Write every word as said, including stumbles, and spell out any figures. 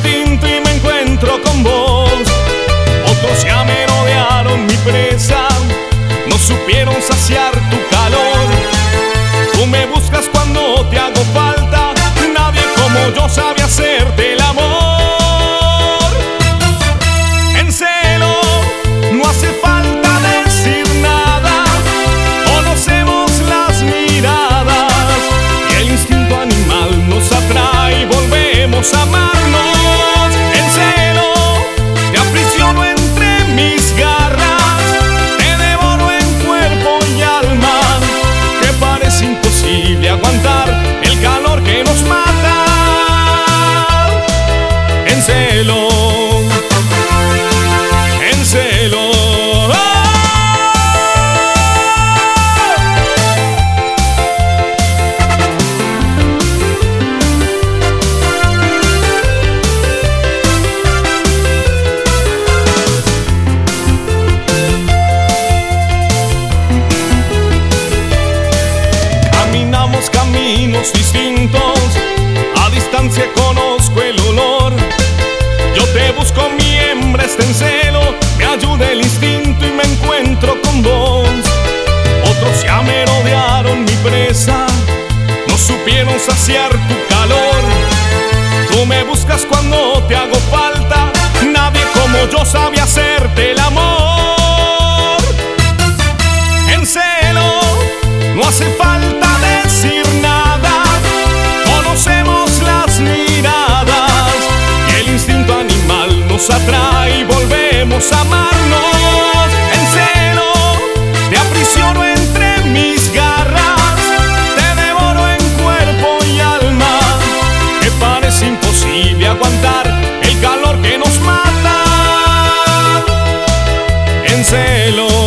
instinto y me encuentro con vos. Otros ya merodearon mi presa, no supieron saciar tu calor. Tú me buscas cuando te hago falta, nadie como yo sabe hacerte el amor. En celo no hace falta decir nada, conocemos las miradas y el instinto animal nos atrae y volvemos a amarnos. En celo te aprisiono entre mis garras, te devoro en cuerpo y alma, que parece imposible aguantar el calor que nos mata. En celo, en celo. Caminamos caminos distintos, a distancia conozco el olor. Yo te busco, mi hembra está en celo, me ayuda el instinto y me encuentro con vos. Otros ya merodearon mi presa, no supieron saciar tu calor. Tú me buscas cuando te hago falta, nadie como yo sabe hacerte el amor. En celo no hace falta decir nada, conocemos las miradas y el instinto animal nos atrae y volvemos a amarnos. En celo te aprisiono entre mis garras, te devoro en cuerpo y alma, que parece imposible aguantar el calor que nos mata. En celo.